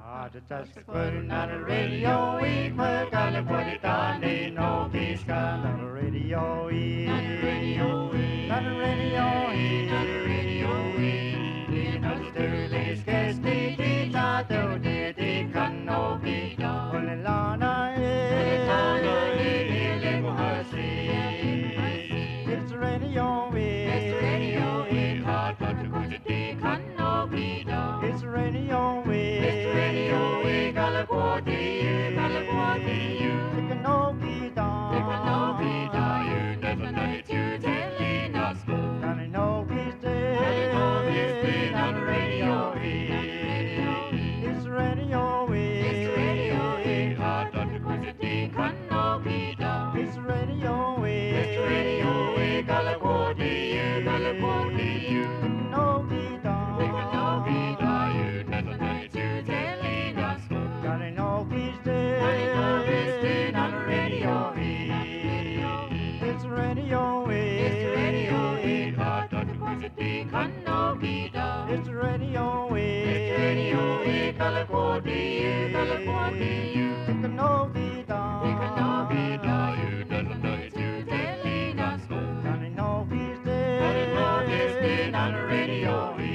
the task putting on the radio, we gotta put it on the no peace on the radio, on the radio, on the radio, on the radio, in the Sterling's guest, the can no be done. Only Lana is it's radio, it's radio, it's hard to put it can no be done. It's radio, it's radio, we gotta go to you, gotta go to you. It can no be done, it can no be done. You never know it, you telling us go. And I know he's dead, and I know he's dead on the radio. It's radio, it's radio, it's hard to put it can no be done. It's radio, it's radio, we gotta go to you, gotta go to you. It can no be done, it can no be done. You never know it, you telling us go. Gotta know he's dead, gotta know he's dead on the radio. It's radio, it's radio, it's hard to put it can no be done. It's radio, it's radio, we gotta go to you, gotta go to you. It can no be done, it can no be done. You never know it, you telling us go. Gotta know he's dead, gotta know he's dead on the radio.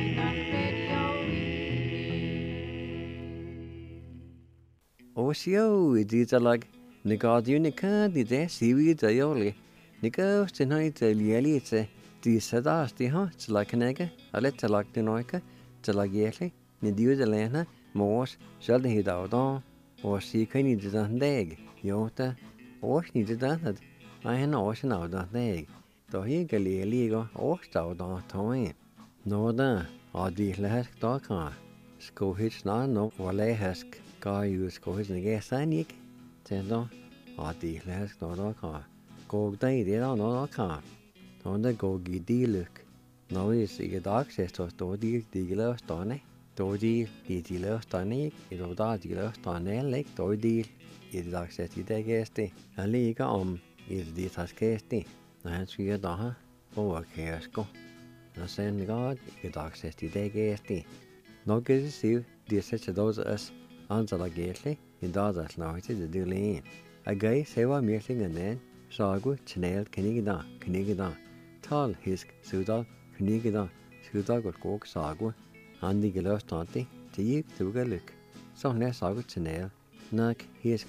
Osio, it's like the Guardianica, the Seaweed, the Yoli. The girls tonight, the Lieli, it's the Sadas, the hearts like an egg, a letter like the Noica, the Lageli, the Dew the Lena, Morse, shall the head out on, or see can you do on the egg, Yota, or needed that. I had no ocean out on the egg, though he Galili go, or stout on Tommy. No, da, or the last dog car. Sco hitch no, or lay husk. Guy use go his gas sanic, Tendo, or the last dog car. Go day, they don't know car. On the go giddy look. No is the dog says to the dealer stone. Dodi, the dealer stone, it will die dealer stone, like Dodi, it dog says the guesty. A league is the tascasty. That's your daughter, over caresco. And send God, the dog says the guesty. No good to see, dear such a dose as. Answer like gately, in does now it is the duly. A guy say what meeting and then, Sagu, Chanel, Canigida, Tall, Hisk, Sudal, Canigida, Sudal got coke, Sagu, and the Gillow Stanty, Tig, Tuga look. So near Sagu, Chanel, Nuck, Hisk,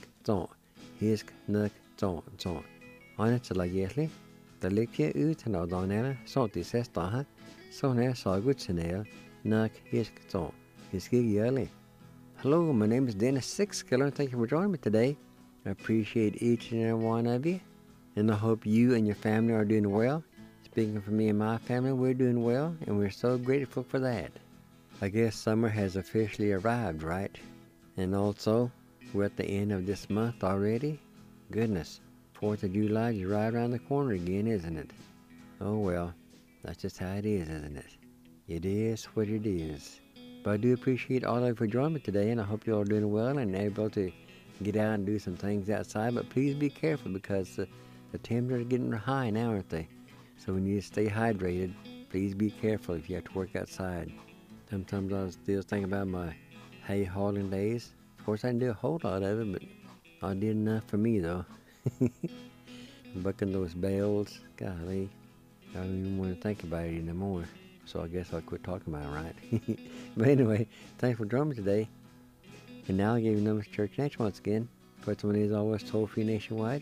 Nuck, Zon. On it like gately, the lick ye out and out on air, so this says Taha, so near Sagu, Chanel, Nuck, Hisk, Zon, Hiski yearly. Hello, my name is Dennis Sixkiller. Thank you for joining me today. I appreciate each and every one of you, and I hope you and your family are doing well. Speaking for me and my family, we're doing well, and we're so grateful for that. I guess summer has officially arrived, right? And also, we're at the end of this month already. Goodness, 4th of July is right around the corner again, isn't it? Oh well, that's just how it is, isn't it? It is what it is. But I do appreciate all of you for joining me today, and I hope you're all doing well and able to get out and do some things outside. But please be careful because the temperatures are getting high now, aren't they? So we need to stay hydrated. Please be careful if you have to work outside. Sometimes I still think about my hay hauling days. Of course, I didn't do a whole lot of it, but I did enough for me, though. Bucking those bales, golly, I don't even want to think about it anymore. So I guess I'll quit talking about it, right? But anyway, thanks for joining me today. And now I'll give you numbers to Church Connection once again. First one is always toll-free nationwide,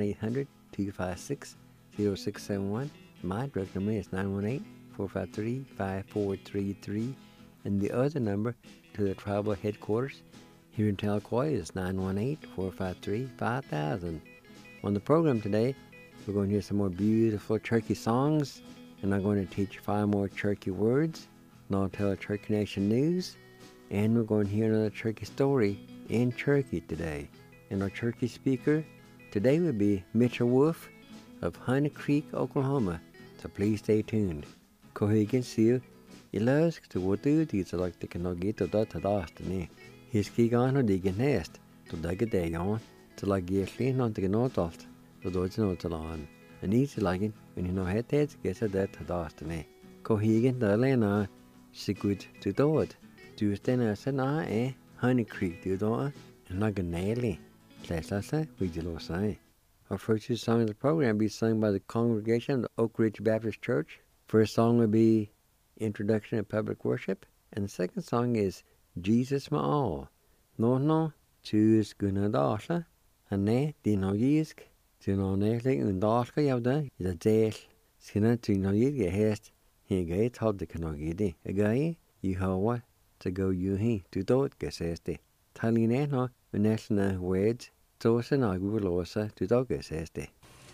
1-800-256-0671. My direct number is 918-453-5433. And the other number to the tribal headquarters here in Talcoy is 918-453-5000. On the program today, we're going to hear some more beautiful Cherokee songs. And I'm going to teach 5 more Cherokee words, and I'll tell a Cherokee Nation news, and we're going to hear another Cherokee story in Cherokee today. And our Cherokee speaker today will be Mitchell Wolf of Honey Creek, Oklahoma. So please stay tuned. Kohigan Seal, Ilask to Watu, these are like the Kanogito Dotadastani. His Kigan or Digan Nest, to Dagadayon, to like Yeslin on the Gnotoft, to Dodgenotalan. And easy like it when you know head gets a death to Dastiny. Kohigan, the Lena, Sigurd to do it. Tuesday, I said, Honey Creek, do you and not gonna nail it. We do say. Our first two songs of the program will be sung by the congregation of the Oak Ridge Baptist Church. First song will be Introduction to Public Worship, and the second song is Jesus My All. No, choose gonna dasha, and ne, dino yisk, to no nearly undasha yavda, is a jail, skinna to no yid hest, he gate hold the canogidi, a guy, you hawa, to go you he, to do it, geseste. Taline no, uneshna wed, tosa na gulosa, to do geseste.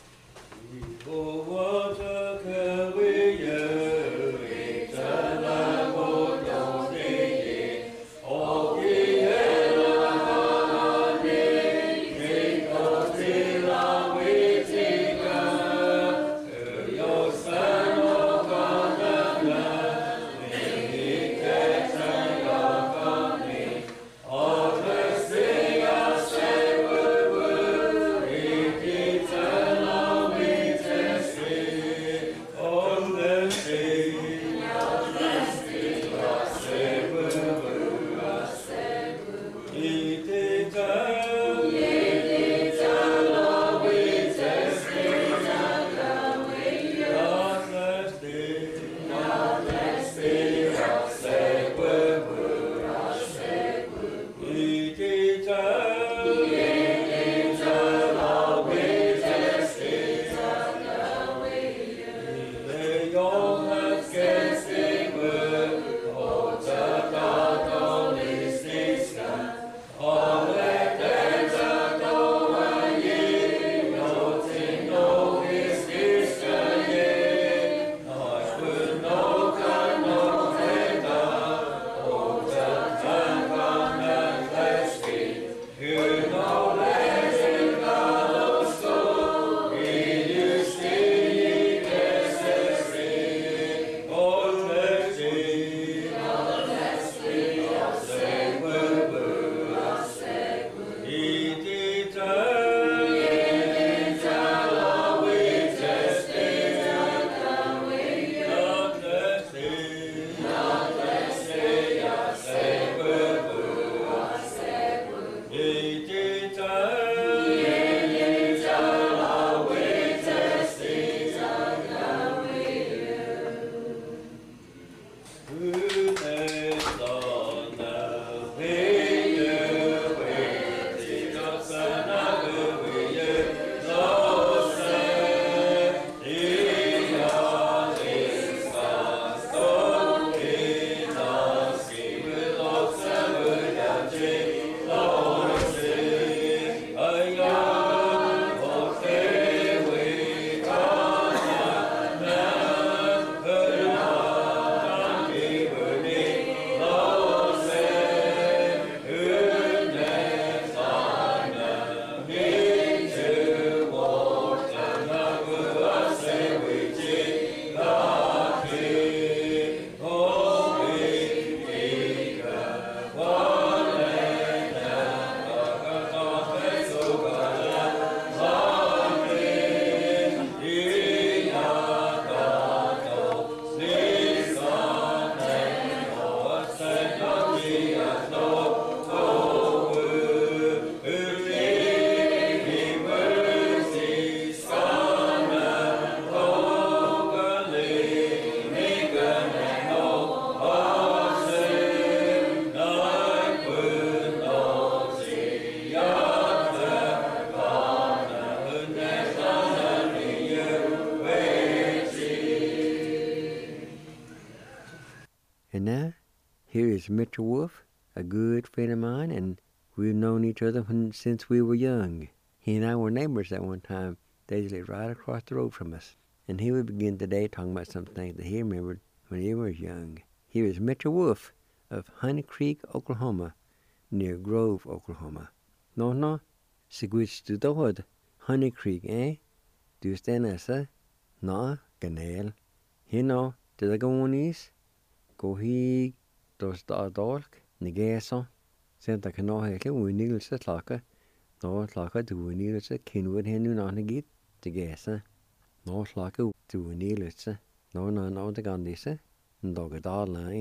And now, here is Mitchell Wolf, a good friend of mine, and we've known each other since we were young. He and I were neighbors at one time. They lived right across the road from us. And he would begin today talking about some things that he remembered when he was young. Here is Mitchell Wolf of Honey Creek, Oklahoma, near Grove, Oklahoma. No, sigwich to the hood. Honey Creek, eh? Du stenessa? Na, ganel. You know, did I go on east? Go he, dos da dolk, nigeso. Sent I can know heke, we needle set laka. No, laka to we needle set, kinwood henu na negit, to gesa. No, laka to we needle set. No, the gandisa, and dog a dall line.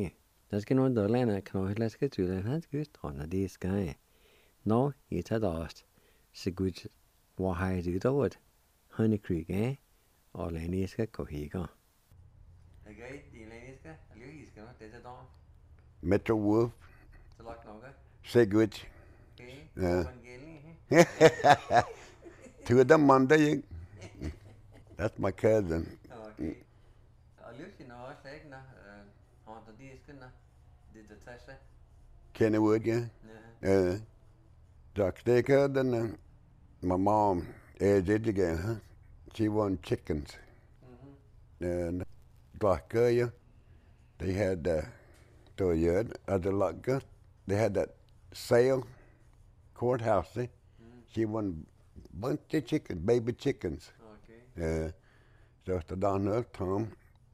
Das genau da lena kan ich läske zu den hat gut und die ist geil. No, jetzt hat das. Så gut var har det dort. Han kriege og leniska kohiga. Okay, de leniska, lyriska, det er der. Metro Wolf. Så lagt noget. Say good. Okay. Yeah. To the Monday. That's my cousin. Okay. Og lyriska nå også, når han der de skal det tasche. Kennywood, yeah. Doc, they cousin. My mom is it again, huh? She won chickens. And Blackaya, they had other luck. They had that sale courthouse. She won a bunch of chickens, baby chickens. Okay. So the down Tom,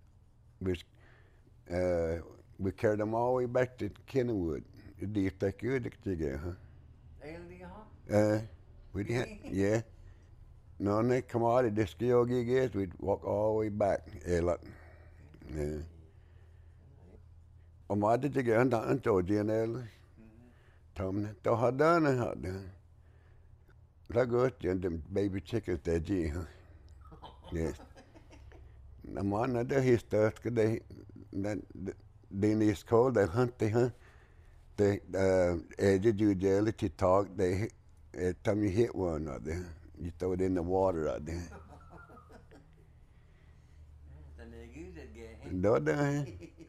we carried them all the way back to Kennywood. Det är good again, huh? Yeah. No, they come out of this gig, we'd walk all the way back. Yeah. Och man hade tycker jag inte originell. Tom, då hade han. Det gott, de baby chickens där ge. Yes. När man hade historiskt det den is called the hunt the did you daily to talk they time you hit one out there. You throw it in the water out there. Đó đó.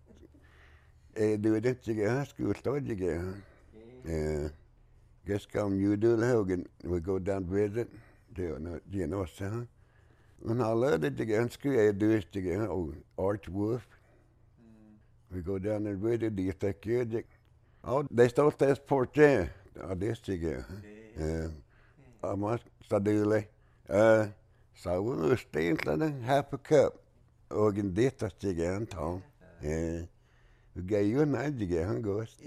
Do it at your school start again. Yeah. Guess come you do Hogan. We go down visit. You know, son. And I learned it again. School I do it again. Oh, Arch Wolf. We go down and visit. Do you think you? Oh, they start this port there. Oh, this again. Yeah. I must sadule. So we were staying half a cup. Organ detta again, Tom. Yeah. We gave you a night again, Ghost.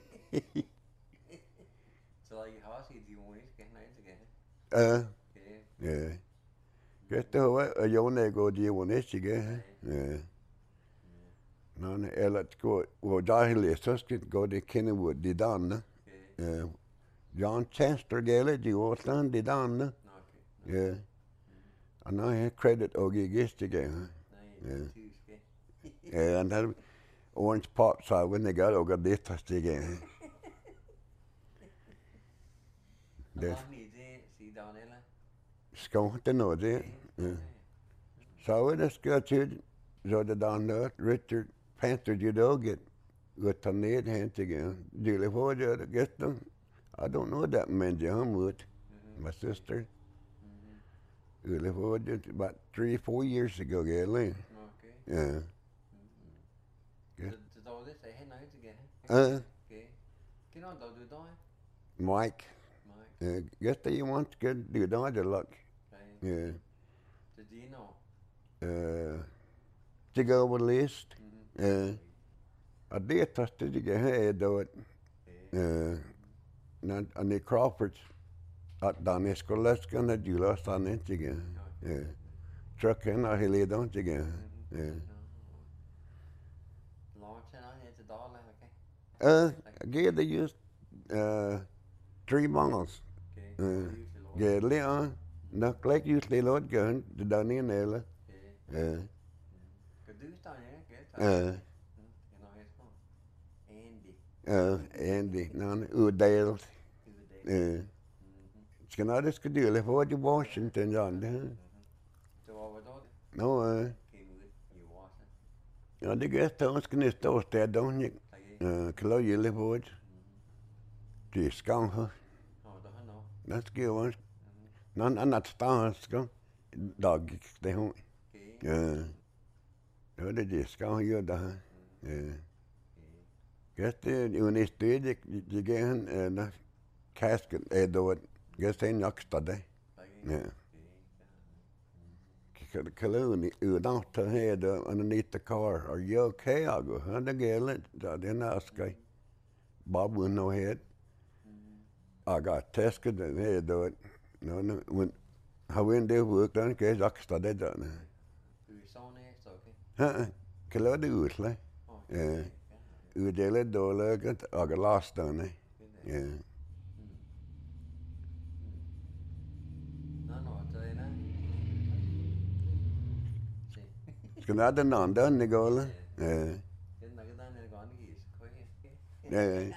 So like how do you want to get night again? Yeah. Get the way go do you want this again? Yeah. No, let's go. Well, dahil så ska gå till Kennywood de danne. John Chester gale de åstan de danne. Yeah. And I have credit og gist again. Yeah. And that orange pop so when they got og det fast again. Det ska inte nå det. Så det ska till så det danne Richard Panther judo get to need hands again. Julie Ford get them. I don't know that many would. My sister. Julie Ford about 3-4 years ago, Galen. Okay. Yeah. Så det er hen again. Okay. Kan du do Mike. Guess that you want to do the luck. Yeah. Så do you know? To go over the list. Og det taste det her då när Crawford at dan skolaskan att jula stan inte igen. Trucken och hela dagen igen. Launchen on into dollar, okay? Get the just 3 miles. Get Leon. Not like usually Lord gun the down in there. Could do down here, Andy, Udale. Ska det ska du eller vad i Washington John det. Så vad då? No, ja det gäst att ska ni stå där då ni. Klar ju le vad. Det ska ha. Ja, då har nå. Det ska vara. Någon annat stan ska dag det hon. Ja. Det ska ha ju där. Guess when they did you get the casket då guess they knocked det. Ja. Kaluni utan ta head underneath the car. Are you okay? I go, "Handa gale." Then ask I. Bob wouldn't know head. I got tested and head do it. No, when how in they work done guess extra det done. Du är sån är så okej. Kaludi usle. Ja. Udele dole aga last on eh. Yeah. No, trời nó. Ska den andra Nicola? Yeah. Cái này cái đó này còn cái gì? Yeah.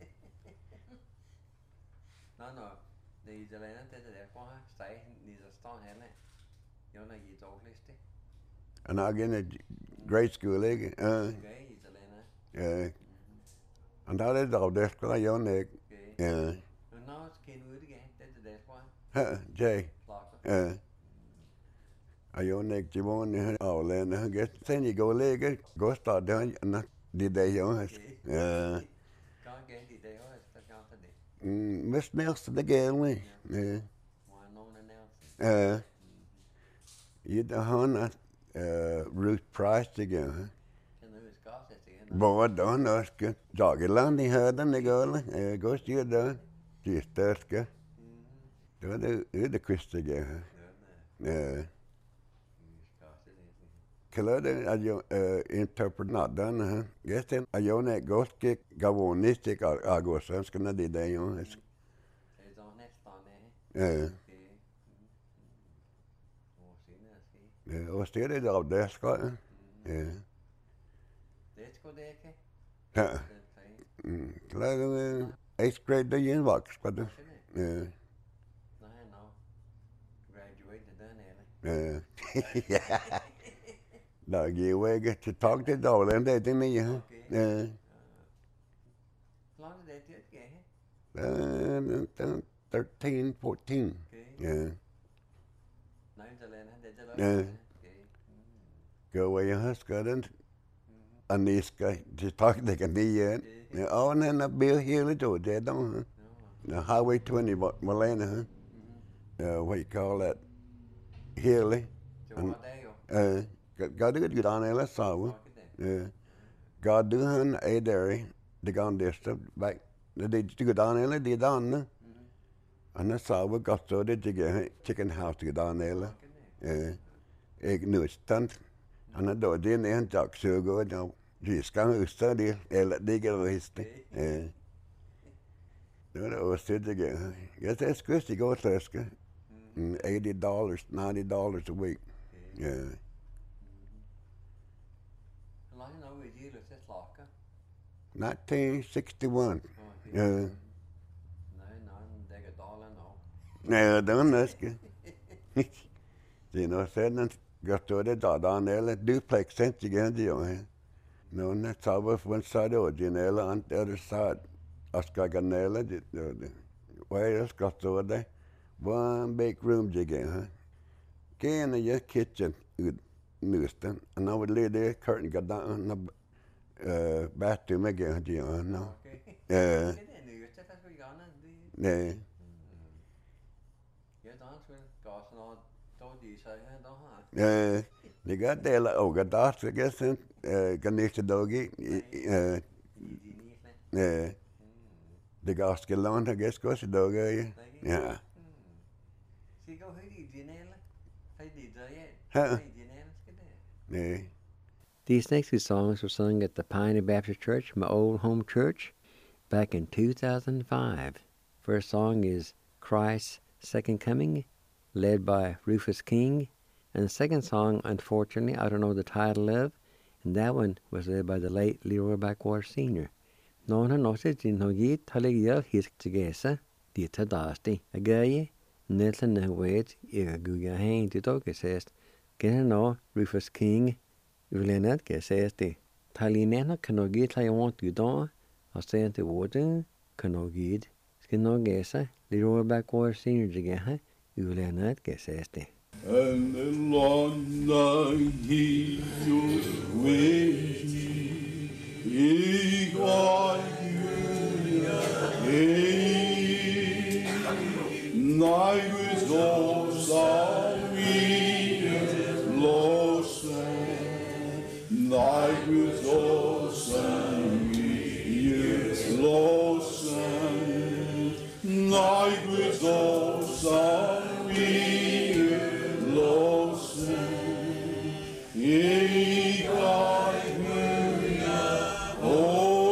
No, det är det inte det på steg ni så står henne. Jag när jag tog lite. And again at grade school, eh? Okej, Italena. Yeah. And that is all this because I own it. Okej. Yeah. Men nu ska ni ut igen. Det är på. Jay. Klart. I own it. You want to all in. I guess then you go leg. Go start down. And did they own it? Yeah. Kan igen det är så kan det. Miss Nelson again, we. Yeah. Var någon annan. You the Hannah, Ruth Price again. Kan du ska se igen. Både då, norska. Jageland i höden, Nicola. Gå styr då. Gistörska. Då är det Kristi igen. Ja. Kalade ajo interpretnadan gesten ajone goske gavonistik agosan skana de där ju. Det är nästan det. Och styr det av det ska. Det ska det inte. Ja. Kalade 8th grade då igen vax vad det. Nej, no. Graduated then eller. Ja. Då gick jag till tag till dålen det till mig. Ja. Långt det är 13, 14. Ja. Nej, Italena det är det. Go away husband. Aniska till tag det kan bli igen. Ja, och när Bill Healy då det då. The Highway 20 Malena. What you call that? Healy. God det good on eller så. God du han är där. Det går det back. Det good on eller det dan. Han sa vi gott så det chicken house det dan eller. Jag nu stand. Han då det är en dag så går då. Det ska husta det eller det går visst. Det var det again. Yes, that's good to go to Alaska. $80, $90 a week. Yeah. Hur länge har vi givet det slaka? 1961. Yeah. Nej, det är dollar nu. Nej, det var nästan. Det är nog sedan jag tog det där eller duplex sent igen det ju. Nu när jag var från Saudi eller andra side. Jag ska ganella det. Vad jag ska stå där. One big room again. Can your kitchen newsstand. And I would lay there, curtain got down bathroom again, you know. Det är nu det fast vi gärna. Nej. Jag dansar gasen och då de säger då här. Det går det eller och där så gässen ganska dogi. Det går ska låna gäska så dogi. Ja. Så går höj i din eller? Höj dit Huh? där. These next two songs were sung at the Pioneer Baptist Church, my old home church, back in 2005. First song is Christ's Second Coming, led by Rufus King. And the second song, unfortunately, I don't know the title of, and that one was led by the late Leroy Backwater Sr. Nona noted in Hogi Taligil his Tigesa, the Tadasti, a gay, Nelson Wade, Guga Hain to Dogesest, Genno, Rufus King, Ulenet Gesesti, Talinena Kanogi Taiwan to Don, or sent the water, Kanogid, Skinogesa, Leroy Backwater Sr. Jigaha, Ulenet Gesesti. And the Lord he with he got night was all sorry lost night was all sorry lost night was all sorry Oh,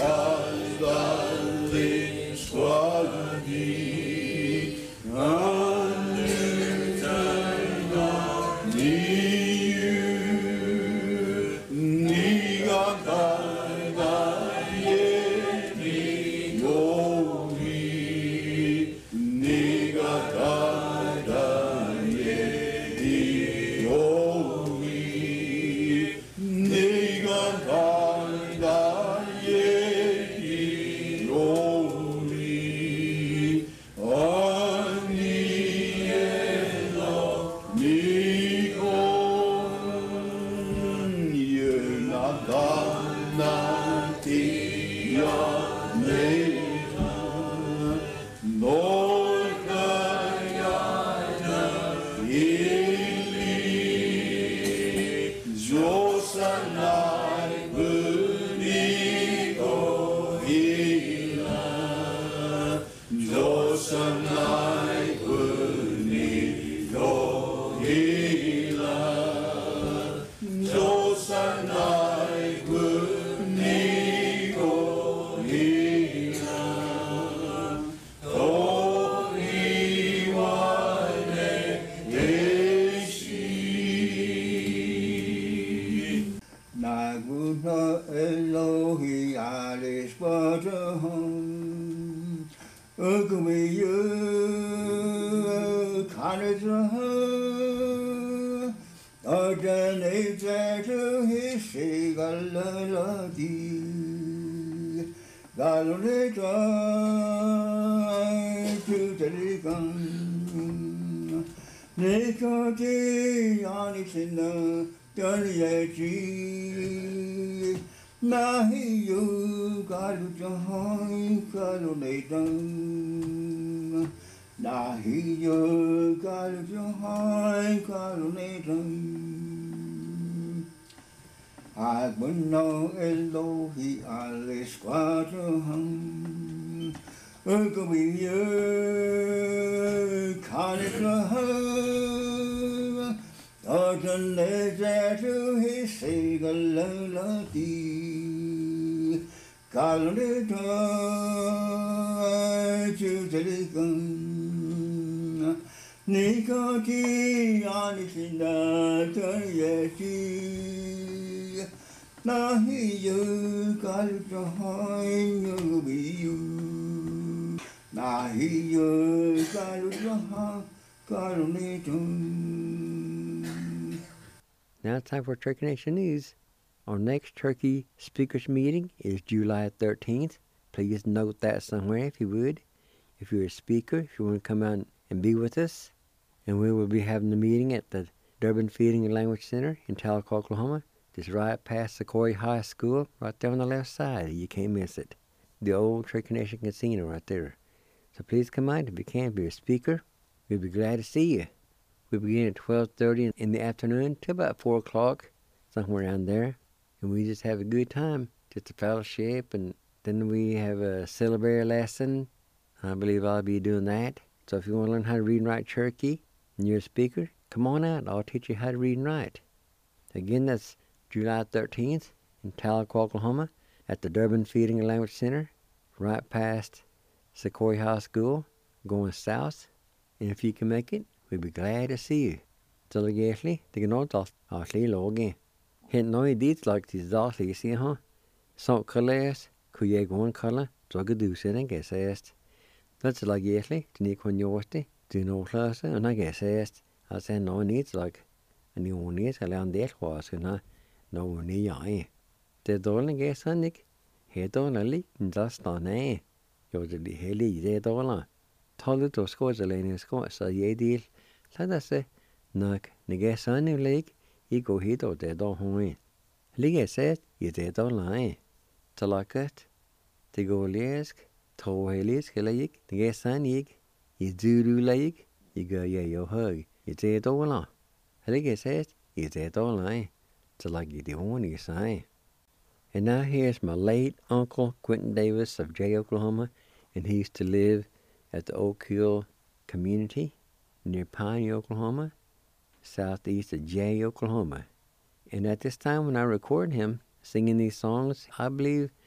Now it's time for Turkey Nation News. Our next Turkey Speakers Meeting is July 13th. Please note that somewhere if you would. If you're a speaker, if you want to come out and be with us. And we will be having the meeting at the Durbin Feeding and Language Center in Tahlequah, Oklahoma. Just right past Sequoia High School, right there on the left side. You can't miss it. The old Turkey Nation Casino right there. So please come out if you can. Be a speaker. We'll be glad to see you. We begin at 12:30 in the afternoon to about 4 o'clock, somewhere around there. And we just have a good time, just a fellowship. And then we have a syllabary lesson. I believe I'll be doing that. So if you want to learn how to read and write Cherokee and you're a speaker, come on out. I'll teach you how to read and write. Again, that's July 13th in Tahlequah, Oklahoma at the Durbin Feeding and Language Center, right past Sequoia High School, going south. And if you can make it, we'd be glad to see you. Så det egentlig, det kan noget at lage. Helt noget dit, like de daglige siger, huh? Så kaldes, kunne jeg gå en kalde, så kan du se den gæsest. Det er like egentlig, den ikke kun gjorde det er noget klasse, og den gæsest. Altså noget nyt, like, en ny nyt, eller en del var, noget nyt, ja. Det er dårligt gæsest, ikke? Helt dårligt, den der står af. Jo, det er heldig, det er dårligt. Tallet og skådselene så jeg del. Så der se, nok, når sådan en læg, I går hit og det der hun. Ligger sæt, I det der leje. Talaket, det går læsk, tro helisk eller ikke, det er sådan ikke. I du læg, I gør jeg jo høj. I det der leje. Ligger sæt, I det der leje. Talaket det hun I sig. And now here's my late uncle, Quentin Davis of Jay, Oklahoma, and he used to live at the Oak Hill community near Pine, Oklahoma, southeast of Jay, Oklahoma. And at this time when I recorded him singing these songs, I believe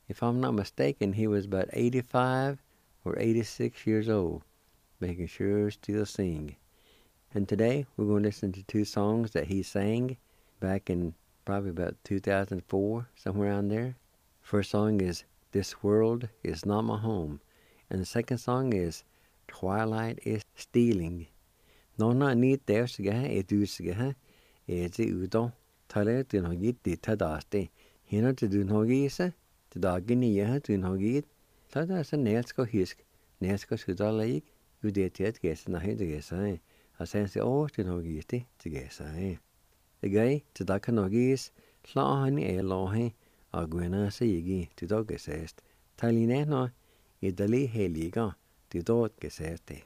If I'm not mistaken, he was about 85 or 86 years old, but he can sure still sing. And today, we're going to listen to two songs that he sang back in probably about 2004, somewhere around there. First song is This World Is Not My Home. And the second song is Twilight Is Stealing. Nona ni teo sigaha e du sigaha e zi udon. Tale tu nogi di tadaste. Hina tu du nogi isa. Tu dagi ni yaha tu nogi. Tada sa nelsko hisk. Nelsko sudalaik. Udetiat gesa nahi de gesa. Asensi o tu nogi sti tu gesa. The guy tu daka nogi is. Slahani e lohe. Agwena sa yigi tu do gesest. Taline no. Idali heliga. Tu do geseste.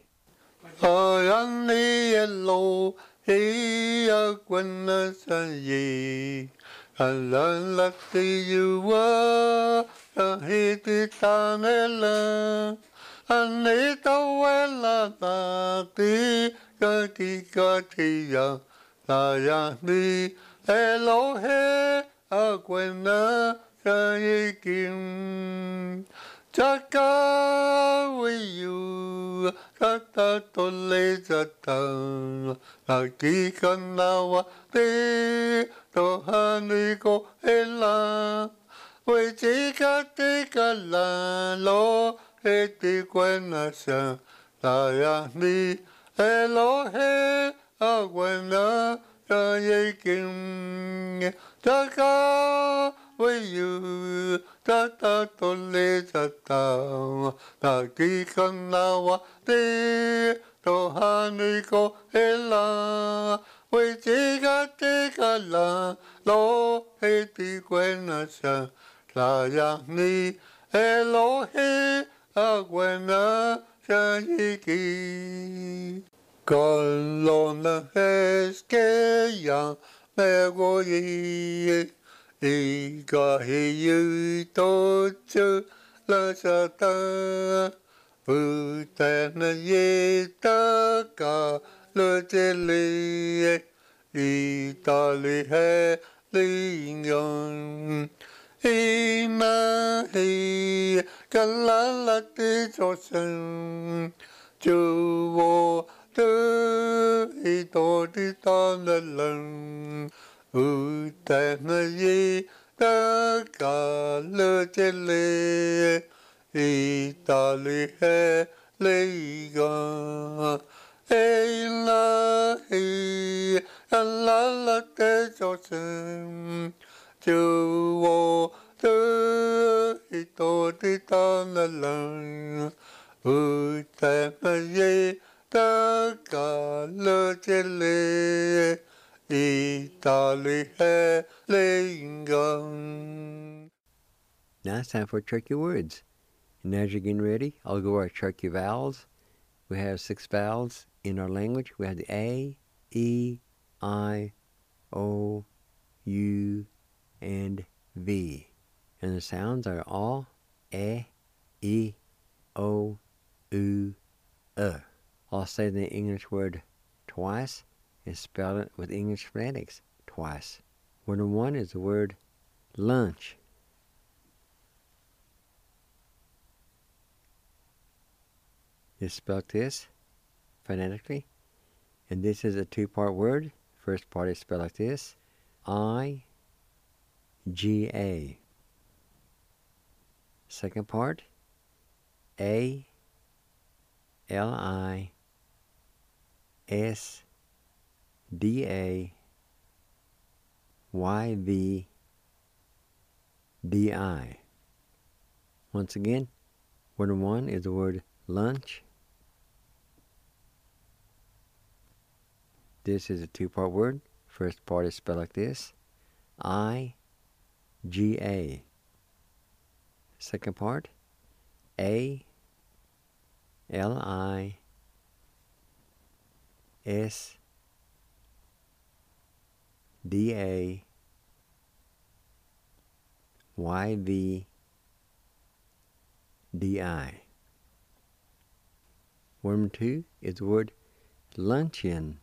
Ayani elo he agwena sa ye. Alala te yuwa he te tanela. Anita wela ta te ka te ya. Ayani elo he agwena sa ye kim. Chaka with you, tata tole zata, aki kanawa te, tohani ko ela, we tika la lo, eti kwenasa, tayani elohe agwena, tayekim, chaka with you. Tata tole tata, taki kanawa te, tohani ko ela, we tika la, lo heti kwenasa, tayani elohe agwena sayiki. Kolona eskeya megoye. Ika hiu tochu la sata utana ye taka lo tele itali he lingon ina hi kalala te chosen chuo tu ito ti tanalang utana ye taka lo tele itali he liga ela hi alala te chosen chuo tu ito ti tanalang utana ye taka lo tele Italy Lingam. Now it's time for Cherokee words. And as you're getting ready, I'll go over our Cherokee vowels. We have 6 vowels in our language. We have the A, E, I, O, U, and V. And the sounds are all E, E, O, U, I'll say the English word twice and spell it with English phonetics twice. Word 1 is the word lunch. It's spelled this phonetically, and this is a 2-part word. First part is spelled like this: I-G-A. Second part, A-L-I-S-D-A-Y-V-D-I. Once again, word 1 is the word lunch. This is a 2-part word. First part is spelled like this: I-G-A. Second part, A-L-I-S-D-A-Y-V-D-I. Word 2 is the word luncheon.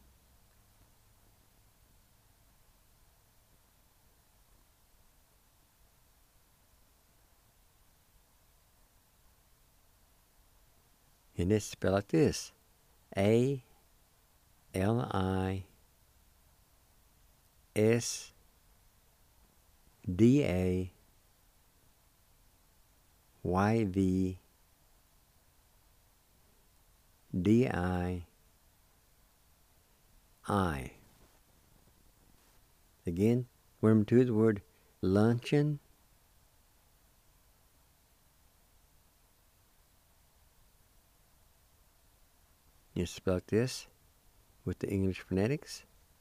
And it's spelled like this. A-L-I-S-D-A-Y-V-D-I. Again, remember too the word luncheon. You spell this with the English phonetics.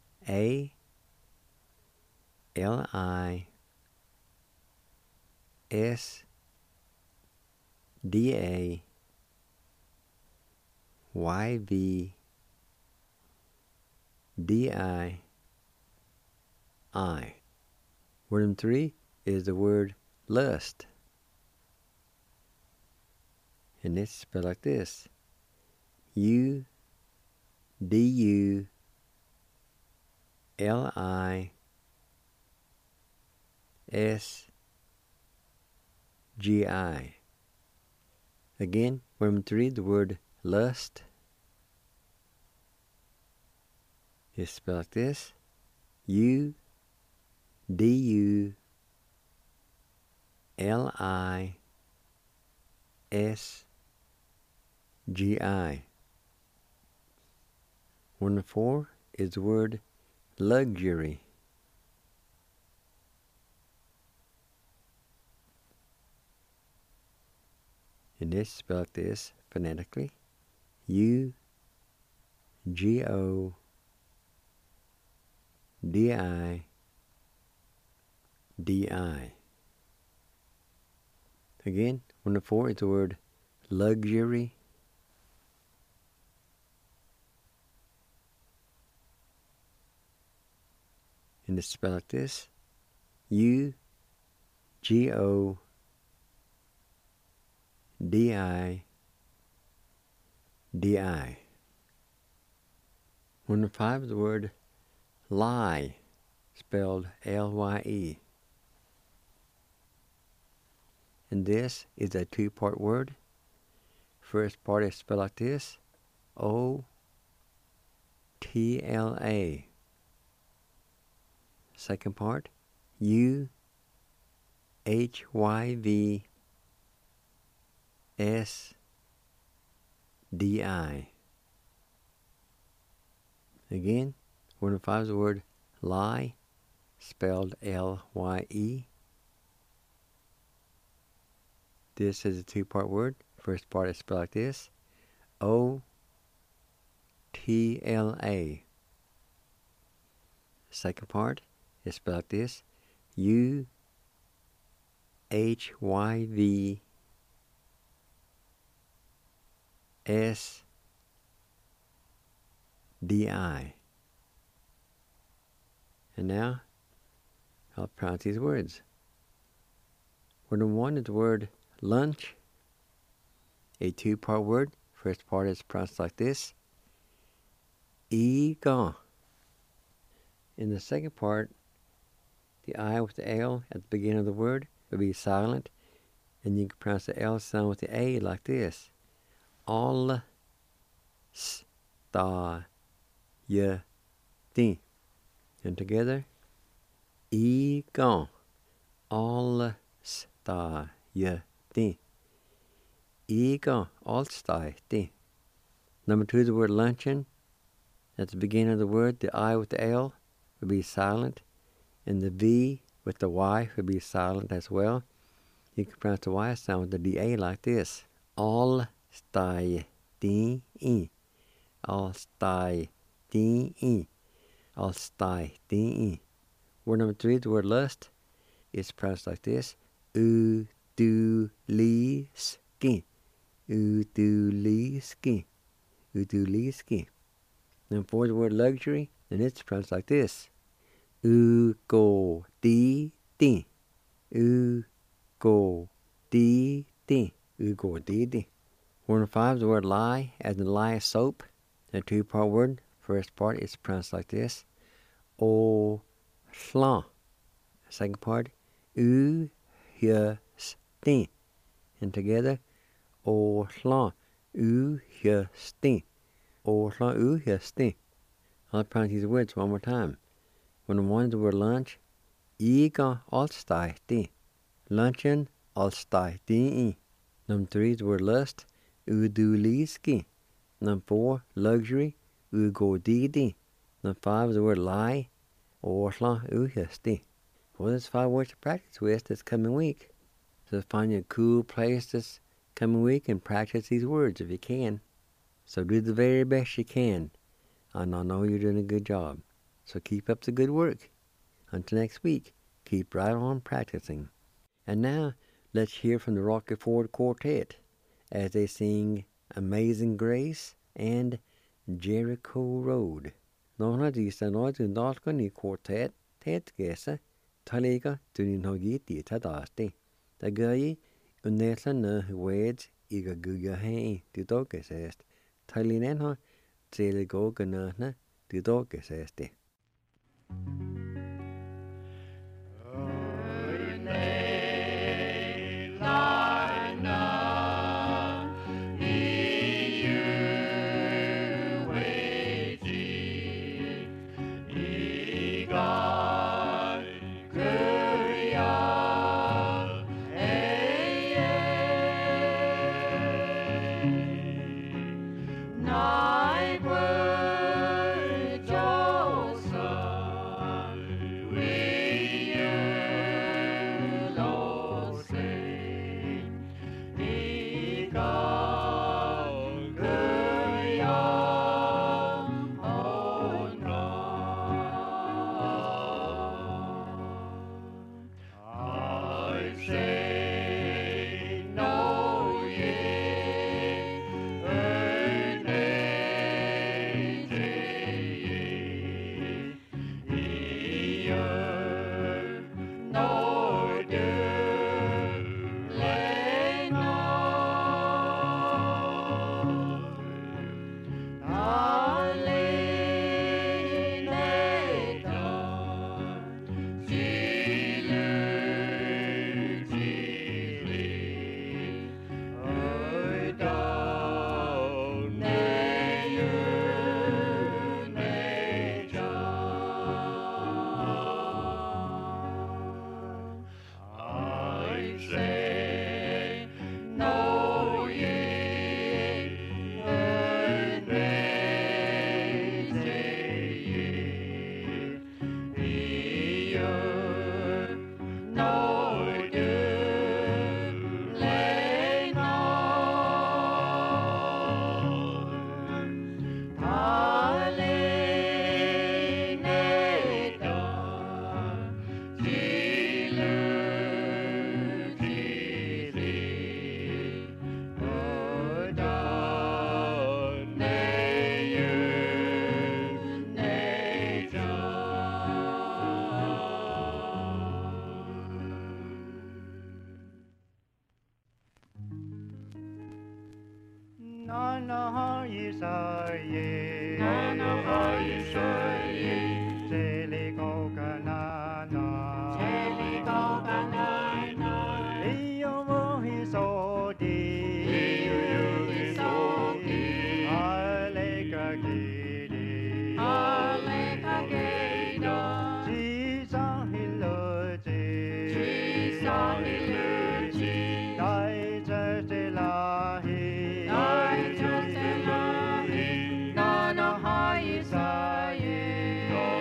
A-L-I-S-D-A-Y-V-D-I. Word number 3 is the word lust. And it's spelled like this. U-D-U-L-I-S-G-I. Again, remember to read the word lust. It's spelled like this. U-D-U-L-I-S-G-I. Word number 4 is the word luxury. And this is spelled like this phonetically. U-G-O-D-I-D-I. Again, word number 4 is the word luxury. And it's spelled like this. U-G-O-D-I-D-I. Word number 5 is the word lie, spelled L-Y-E. And this is a two-part word. First part is spelled like this. O-T-L-A. Second part, U-H-Y-V-S-D-I. Again, word number 5 is the word lie, spelled L-Y-E. This is a two-part word. First part is spelled like this. O-T-L-A. Second part is spelled like this. U-H-Y-V-S-D-I. And now, I'll pronounce these words. Word number 1 is the word lunch. A two-part word. First part is pronounced like this. E-gon. In the second part, the I with the L at the beginning of the word will be silent, and you can pronounce the L sound with the A like this. All sta y ti. And together, E-gon. All sta y ti. E-gon. All sta ti. Number 2 is the word luncheon. At the beginning of the word, the I with the L will be silent, and the V with the Y will be silent as well. You can pronounce the Y sound with the DA like this. All stai ti e. All stai ti e. All stai ti e. Word number 3, the word lust, is pronounced like this. U-du-li-ski. U-du-li-ski. U-du-li-ski. Number 4, the word luxury, and it's pronounced like this. U-go-di-di. U-go-di-di. U-go-di-di. Word number 5 is the word lie, as in lie soap. A two-part word. First part is pronounced like this. O-flan. Second part. U-hy-sti. And together. O-flan. uhjøsti. Åsla uhjøsti. I'll pronounce these words one more time. When I wanted the word lunch, Iga alstætti. Luncheon alstætti. Number 3, the word lust, uduliski. Number 4, luxury, ugodidi. Number 5, the word lie, åsla uhjøsti. Well, there's 5 words to practice with this coming week. So find a cool place this coming week and practice these words if you can. So do the very best you can. And I know you're doing a good job. So keep up the good work. Until next week, keep right on practicing. And now, let's hear from the Rocky Ford Quartet as they sing Amazing Grace and Jericho Road. Några disa nådun dalkan i quartet tätgäsa taliga tunin hogiti tadasti. Tagayi unnetlan na weds iga guga hei tidokesest. Talinen ha tseligo ganahna tidokesesti. Israel.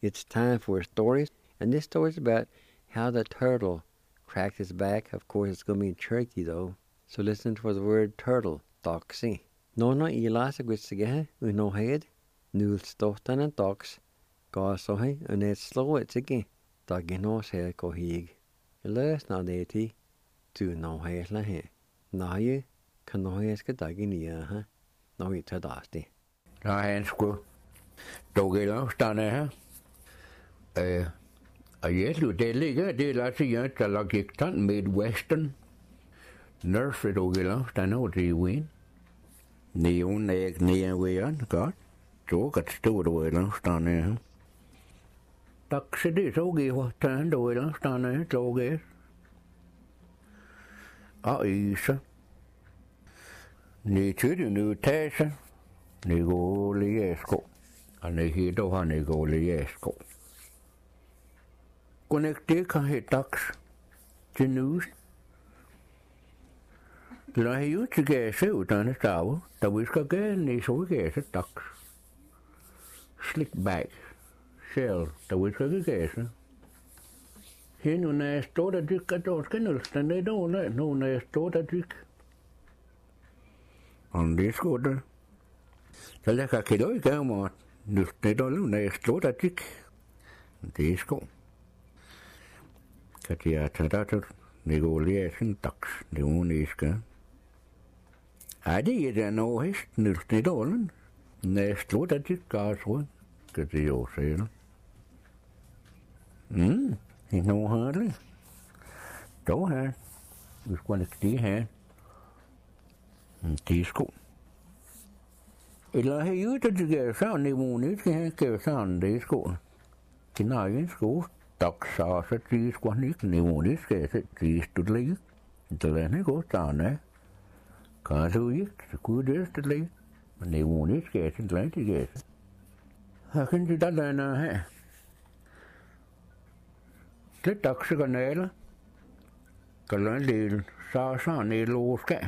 It's time for a story, and this story is about how the turtle cracked his back. Of course, it's going to be tricky, though. So listen for the word turtle, doxy. Nona ilasa gwitsigeh, uno head, nul stoftan and dox, gasohe, and it's slow it's again, daginos hair kohig. Ilus na deity, to no hair la he. Na you, can no hair skadaginia, huh? No it had asti. Na hen sku. Dogela stane her. Yes, det ligger, det lader sig der lag gik den Midwestern. Nurse dogela stane over til win. Neon egg neon godt. Så godt stod dogela stane her. Tak så det så giver tan dogela stane her toge. Isa. Ni tyder nu tæse. Ni går lige sko. Han hittar han i går lige sko. Connecte kan het dags til news. Lad jeg jo til gæse uddannet stave, der vi skal gerne i så gæse dags. Slickback. Shell, der vi skal gæse. Her nu når jeg står der dykker, der skal nødsten det dårlig. Nu når jeg står der dykker. Og det skal der. Så lad jeg kan ikke gøre mig. Nu det dårlig, når jeg står der dykker. Det er sko. Kan jeg tage der til. Det går lige sådan dags. Det er uniske. Det er noget hest. Nu det dårlig. Når jeg står der dykker, så kan det jo se det. Det er noget herligt. Dog her. Vi skal ikke det her. Det er sko. Eller har jeg jo det gør sådan, det må ikke have gør sådan, det er sko. Det er en sko. Dog så det er sko ikke, det må ikke skal det er stort lige. Det er ikke godt sådan, kan du ikke, så kunne det stort lige. Men det må ikke skal det er ikke gør. Her kan det der her. Det dags kanaler. Kan lade lille så sådan i låska.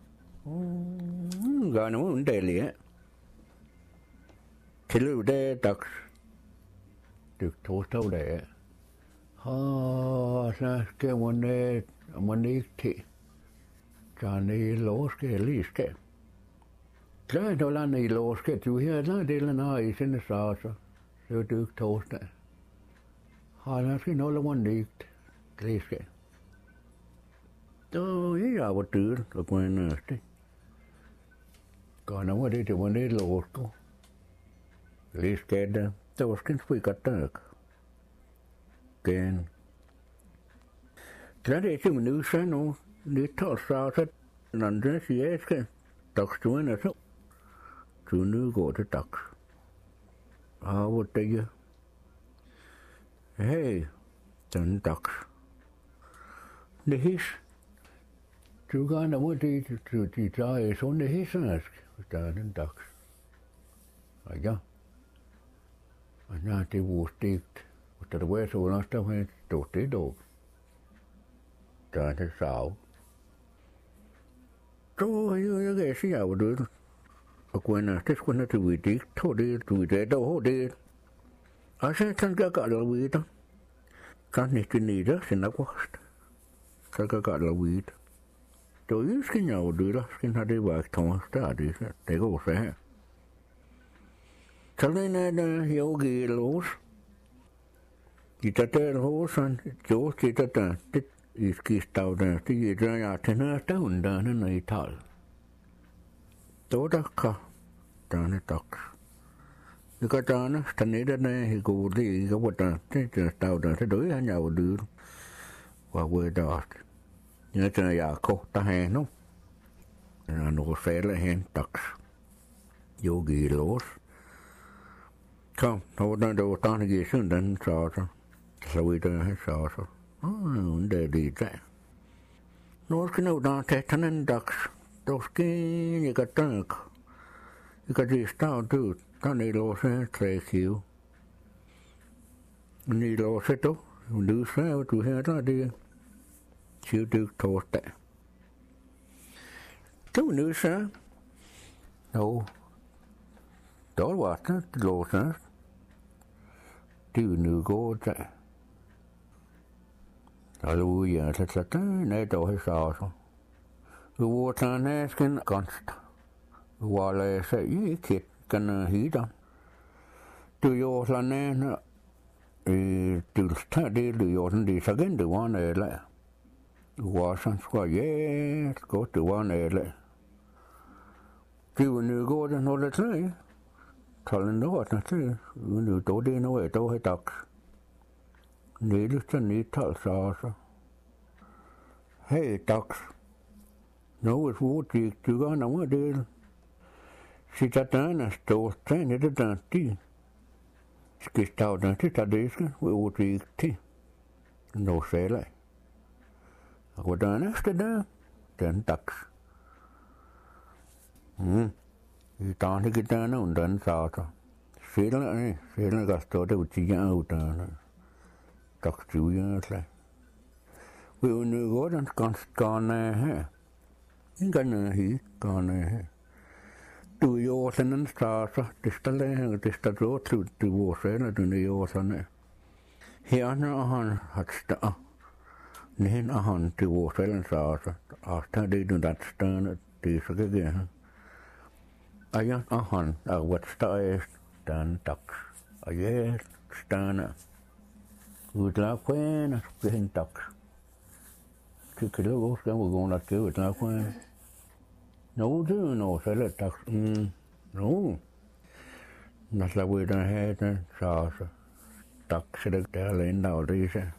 Gør noget undelig. Til det dags. Det torsdag der. Så skal man ikke til. Så i låska lige skal. Så er der landet i låska. Du her der delen af i sine sauser. Så er det torsdag. Han skal nå lade nigt. Det skal. Så jeg var dyr og gå ind næste. Går nu det var det låsko. Det skal der. Der var skin spikker tak. Gen. Så det er simpelthen nu så nu. Det tager så når det siger jeg skal. Dagstuen er så. Så nu går det dag. Hvor det er. Hey, den dags. Det his. Du kan da mod det, de tager sådan det hissenask, hvis der er den dags. Ja. Og nej, det var stegt. Og da det var så underst, der var stod det dog. Der er det sav. Så jeg kan sige, at jeg var død. Og kunne det skulle til vi det, tog det, du det, der var det. Og så tænkte jeg godt at vide. Kan ikke nede, så nok værst. Så kan jeg godt at vide. Då skal jeg jo døde, skal have det været torsdag, det går så her. Så den er der jo givet lås. I der låsen, jo sitter der, det i skistav der, det er der jeg til næste hunderne, når I taler. Då der kan, der er dags. Det kan der er nede der, i går det ikke var der, det er stav der, det døde han jo døde. Hvor var det også. Jeg tænker, jeg er kort der her nu. Der er noget fælde hen, dags. Yogi i lås. Kom, der var stadig i søndagen, så vi der her, så. Det er det der. Nu skal nu der tage den dags. Der skal jeg kan tænke. Jeg kan det stav død. Der er i lås her, 3 kilo. Men i lås her, du sagde, du her, der er det. 20 torsdag. Det var nu så. Jo. Der var det låsen. du nu går der. Halleluja, det er net over i sausen. Du var tanæsken ganst. Du var læser i kit, kan hida. Du gjorde sådan du tager det, du gjorde sådan det, så igen du var næle. Du var sådan, godt, du var næle. Du var nu går det, når det træ. Talen noget, når det nu dog det noget, dog er dags. Nældeste nettal så. Hey, dags. Noget vordigt, du gør noget del. Sitter der står tegnet det der tid. Skal stå der til det skal vordigt til. Nå selv. Og hvordan er det der? Den dags. I dag ikke der nogen den sager. Selv kan stå der ude ud der. Dagsjuger slet. Vi nu går den ganske gerne her. Ingen hit gerne her. Du gjorde sådan en starter, det står råd til det var selv, du gjorde sådan. Her når han har stået, når han det var selv en starter, og så det du der større, det så kan jeg. Og jeg og han er hvad større den dags, og jeg større. Udlag kvæne, ben dags. Det kan du også gerne gå nok til udlag kvæne. Nå, det er noget selv dags. Nå. Når så vi der her, den så dags er det der alene af det, så.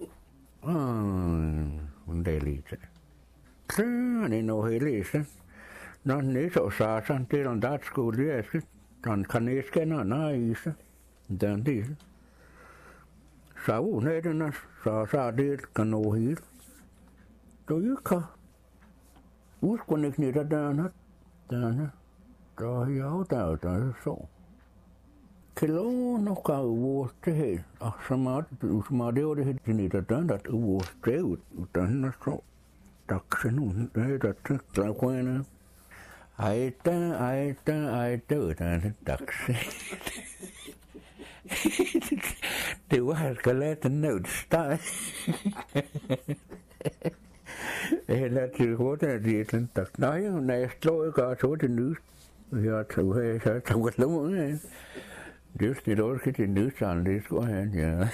Hun det lidt. Så er det noget heldigt, så. Når den er så sådan, det er den der skole, jeg skal. Den kan ikke skænde, nej, så. Den det. Så hun er den, så det kan nå helt. Du ikke udskrunde knytter dørene. Der er jo der er så. Kilo nok er vores det her. Og så meget det var det her knytter dørene, at vores det ud. Den er så. Der kan nogen, der er til glæderne. Ej, der er dags. Det var skal lade den nødt steg. Eller til hurtigt det den dag. Nej, når jeg slår ikke godt så det nyt. Jeg tror jeg så tog det låne. Det er også det nyt sådan det skulle han ja.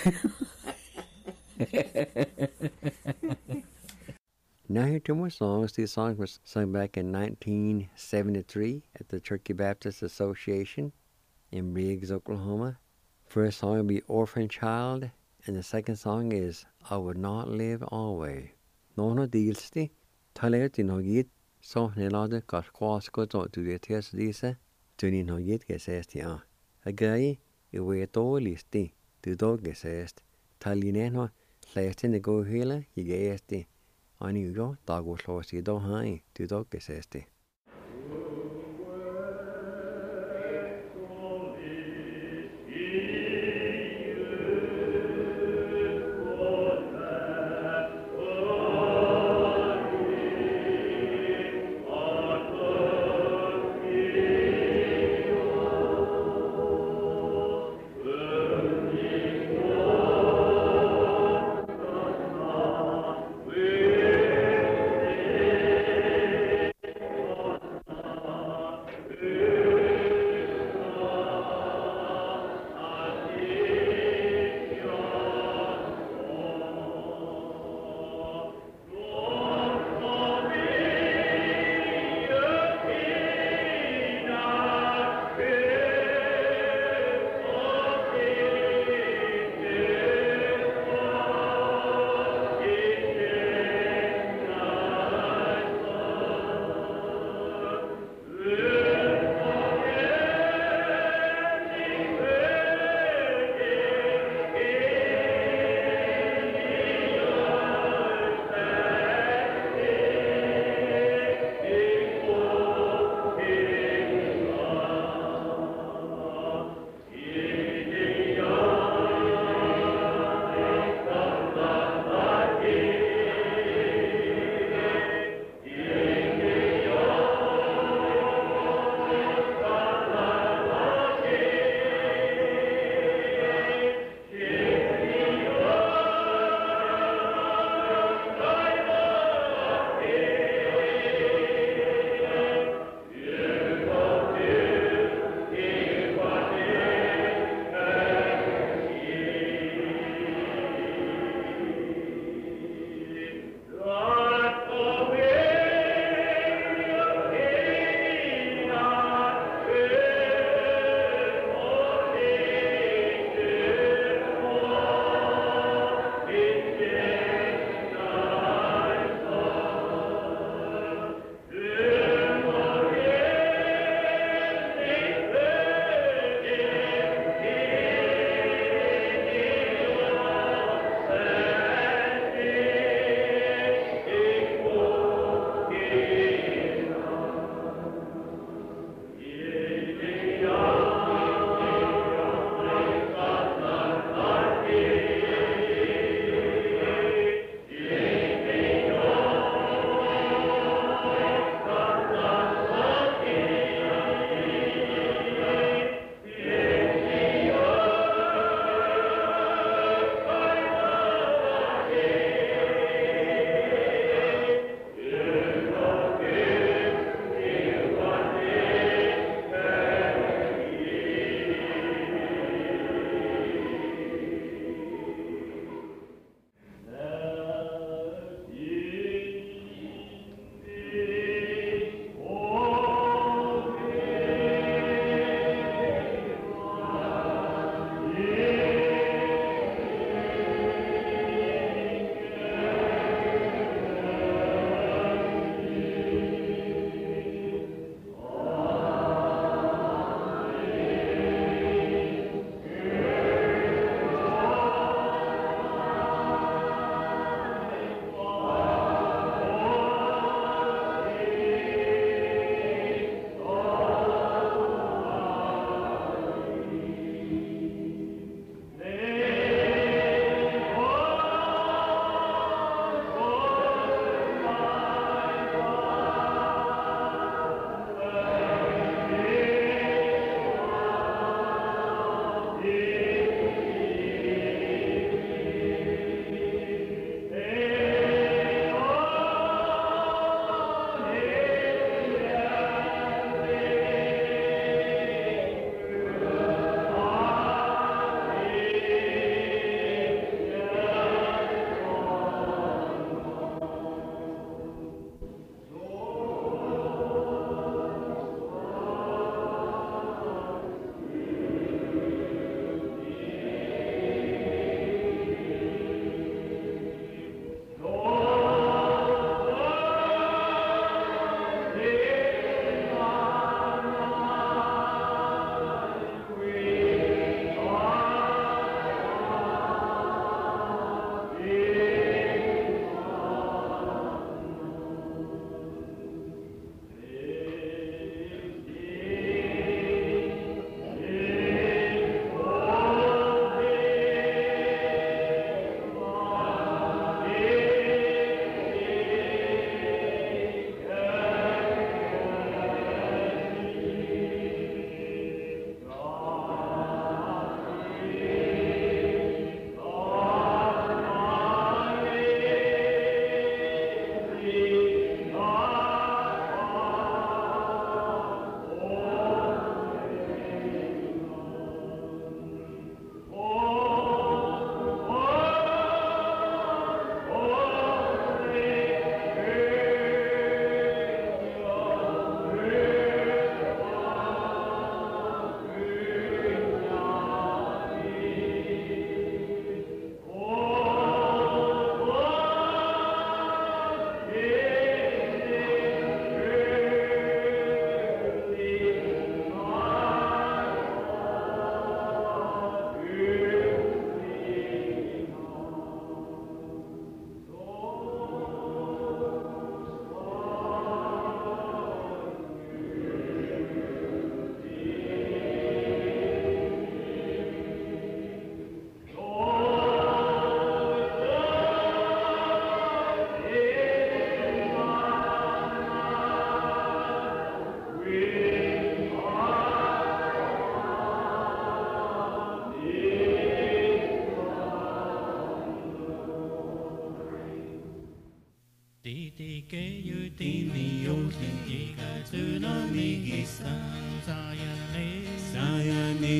Now here two more songs. These songs were sung back in 1973 at the Turkey Baptist Association in Briggs, Oklahoma. First song will be Orphan Child, and the second song is I Would Not Live Always. Nåno dilsti, talet in hogit, so nelade kaskwasko to duetes dise, tunin hogit gesestia. Agai, iwe to listi, du dog gesest, talineno, slæste nego hele, higesti. Ani ugo, dago slåsi do hai, du dog gesesti.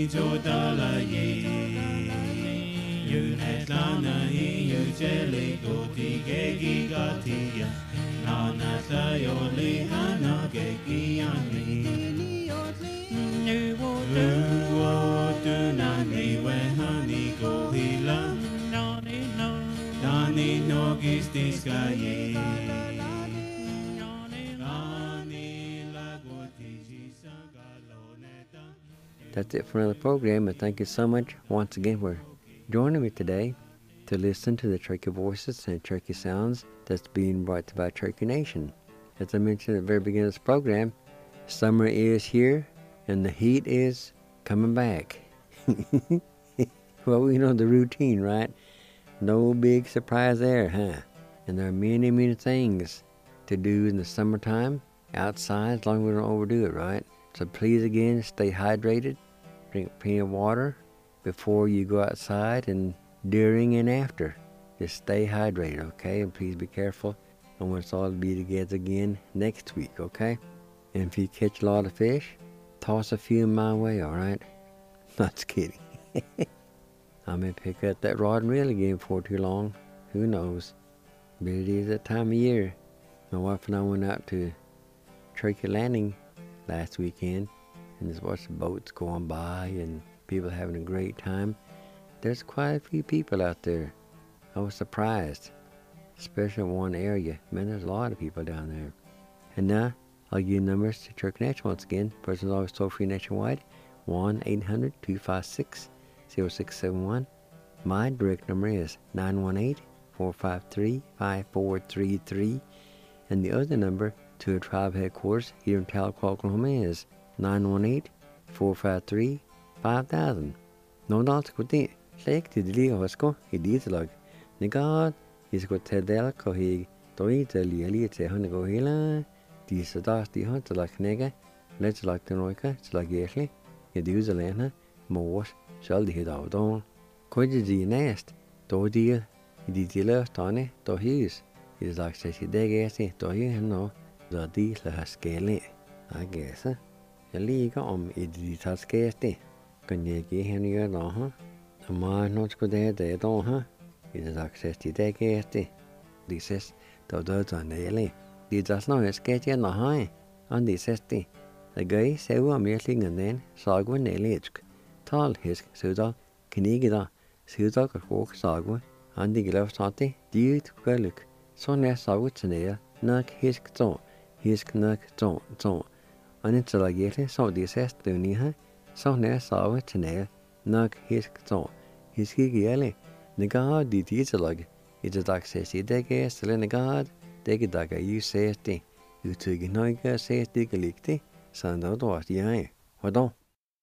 todala ye you netlana you jeli go tigegi gatia nana tayoli hana gegi ani you water nani we honey go hila nani no gis diskaye. That's it for another program, and thank you so much once again for joining me today to listen to the Cherokee voices and Cherokee sounds that's being brought to you by Cherokee Nation. As I mentioned at the very beginning of this program, summer is here and the heat is coming back. Well, we know the routine, right? No big surprise there, huh? And there are many, many things to do in the summertime outside as long as we don't overdo it, right? So please again, stay hydrated, drink plenty of water before you go outside and during and after. Just stay hydrated, okay? And please be careful. I want us all to be together again next week, okay? And if you catch a lot of fish, toss a few my way, all right? Not kidding. I may pick up that rod and reel again before too long. Who knows? But it is that time of year. My wife and I went out to Cherokee Landing last weekend and just watched the boats going by and people having a great time. There's quite a few people out there. I was surprised, especially in one area. Man, there's a lot of people down there. And now, I'll give you numbers to Cherokee Nation once again. Person's always toll-free nationwide, 1-800-256-0671. My direct number is 918-453-5433. And the other number to a tribe headquarters here in Tahlequah, Oklahoma is 918-453-5000. No doubt with the Lake to the Hosko, he did like the God is got Tedel Kohi, Toita Lily, Tehonigo Hila, the Sadas, the Hunt like Nega, let's like the Noika, it's like Yesli, Yeduzalena, Moors, shall the head out on. Could the nest, do dear, he did last Tony, to his. It is like says he degasi, to you know, the deal has scale, I guess. A league it did has scarcity. Can you get him your huh? A man not good there, they don't, huh? It is like says he degasi. This is the dirt on daily. It does not sketch in the high, and this is the guy say we're meeting and then sagwa nailage. Tall his suda, Kinigida, suda walk sagwa, and the glove tati, due to go look. Så när sagut ner, nak hisk så, hisk nak så. Och inte så lägger så det ses du ni här. Så när sagut ner, nak hisk så, hisk gele. Negad dit islag. It's a dag ses I dege stille negad, dege daga you ses det. Utyge nøjga ses det gelikte, så då då jeg. Hvordan?